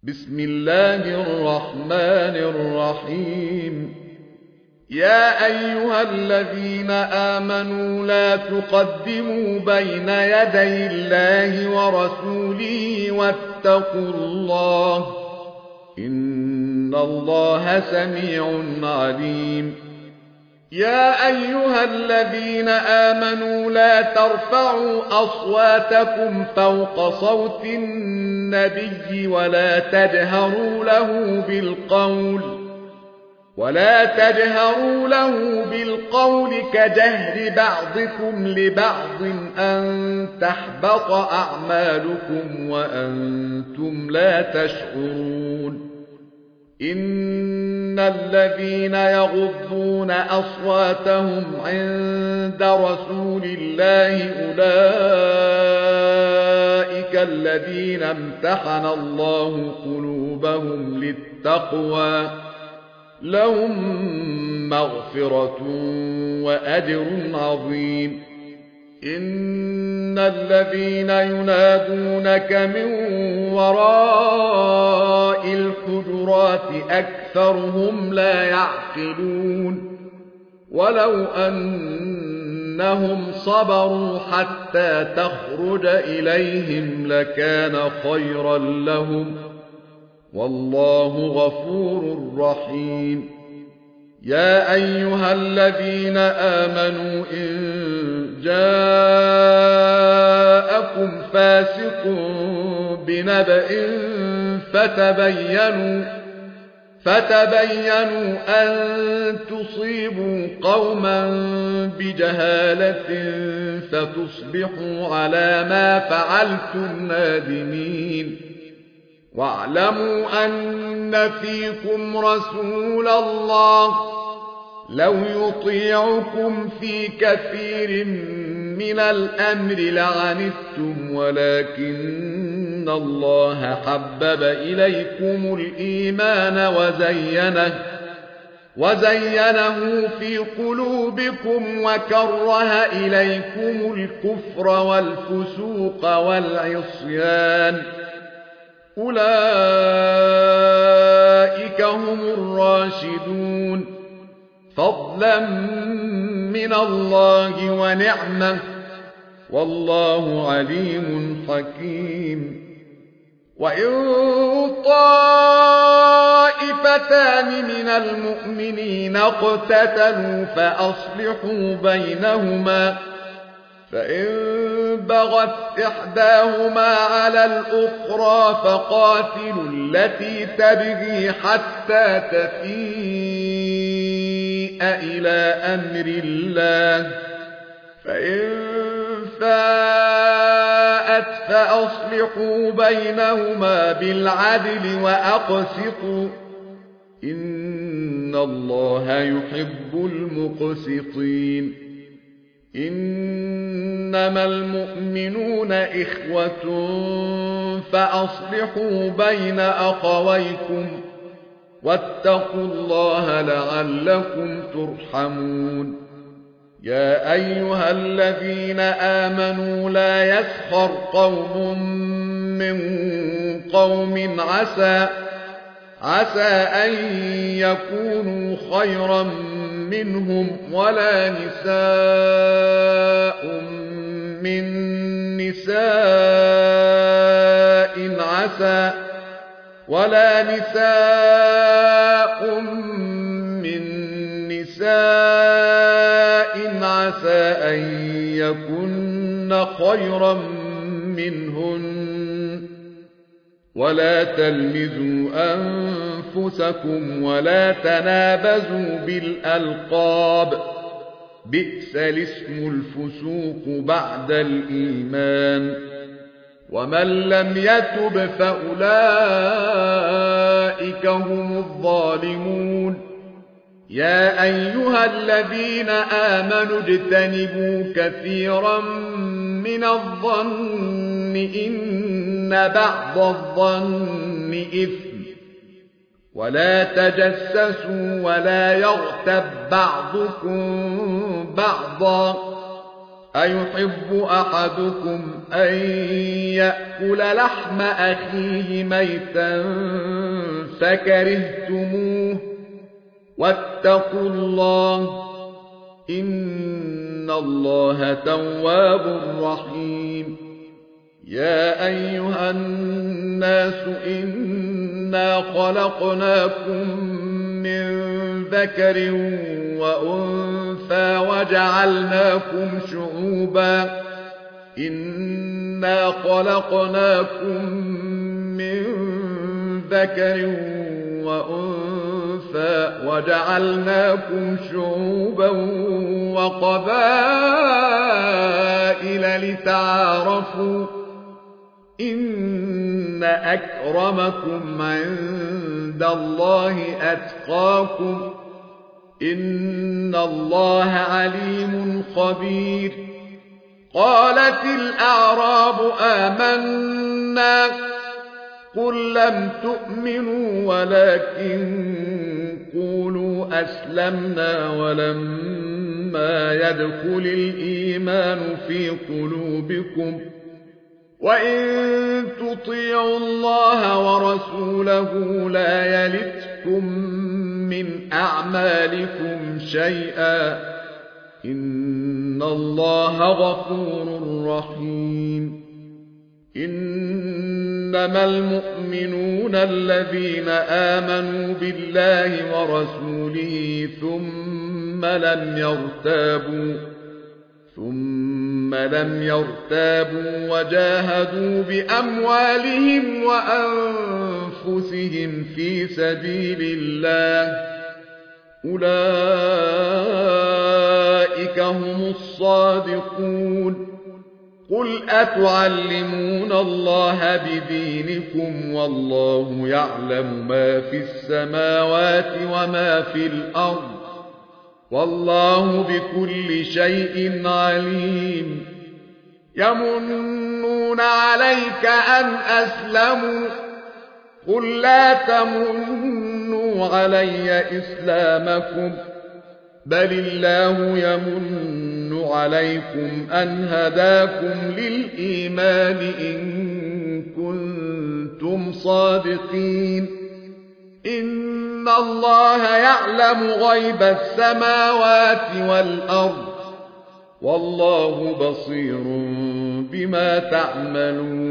بسم الله الرحمن الرحيم. يا أيها الذين آمنوا لا تقدموا بين يدي الله ورسوله واتقوا الله إن الله سميع عليم. يا أيها الذين آمنوا لا ترفعوا أصواتكم فوق صوت النبي ولا تجهروا له بالقول كجهر بعضكم لبعض أن تحبط أعمالكم وأنتم لا تشعرون. إن الذين يغضون أصواتهم عند رسول الله أولئك الذين امتحن الله قلوبهم للتقوى لهم مغفرة وأجر عظيم. إن الذين ينادونك من وراء الحجرات أكثرهم لا يعقلون. ولو أنهم صبروا حتى تخرج إليهم لكان خيرا لهم والله غفور رحيم. يا أيها الذين آمنوا إن جاءكم فاسق بنبأ فتبينوا أن تصيبوا قوما بجهالة فتصبحوا على ما فعلتم نادمين. واعلموا أن فيكم رسول الله لو يطيعكم في كثير من الأمر لعنتم ولكن الله حبب إليكم الإيمان وزينه في قلوبكم وكره إليكم الكفر والفسوق والعصيان أولئك هم الراشدون فضلا من الله ونعمة والله عليم حكيم. وإن طائفتان من المؤمنين اقتتلوا فأصلحوا بينهما فإن بغت إحداهما على الأخرى فقاتلوا التي تبغي حتى تفيء إلى أمر الله فإن فاءت فأصلحوا بينهما بالعدل وأقسطوا إن الله يحب المقسطين. إنما المؤمنون إخوة فأصلحوا بين أخويكم واتقوا الله لعلكم ترحمون. يا أيها الذين آمنوا لا يسخر قوم من قوم عسى أن يكونوا خيرا منهم ولا نساء من نساء عسى أن يكن خيرا منهن ولا تلمزوا أنفسكم ولا تنابزوا بالألقاب بئس الاسم الفسوق بعد الإيمان ومن لم يتب فأولئك هم الظالمون. يا أيها الذين آمنوا اجتنبوا كثيرا من الظن إن بعض الظن إثم ولا تجسسوا ولا يغتب بعضكم بعضا أيحب أحدكم أن يأكل لحم أخيه ميتا فكرهتموه واتقوا الله إن الله تواب رحيم يا أيها الناس إنا خلقناكم من ذكر وأنثى وجعلناكم شعوبا وقبائل لتعارفوا إن أكرمكم عند الله أتقاكم إن الله عليم خبير قالت الأعراب آمنا قل لم تؤمنوا ولكن قولوا أسلمنا ولما يدخل الإيمان في قلوبكم وإن تطيعوا الله ورسوله لا يلتكم من أعمالكم شيئا إن الله غفور رحيم إنما المؤمنون الذين آمنوا بالله ورسوله ثم لم يرتابوا وجاهدوا بأموالهم وأنفسهم في سبيل الله أولئك هم الصادقون قل أتعلمون الله بدينكم والله يعلم ما في السماوات وما في الأرض والله بكل شيء عليم يمنون عليك أن أسلموا قل لا تمنوا علي إسلامكم بل الله يمن عليكم أن هداكم للإيمان إن كنتم صادقين إن الله يعلم غيب السماوات والأرض والله بصير بما تعملون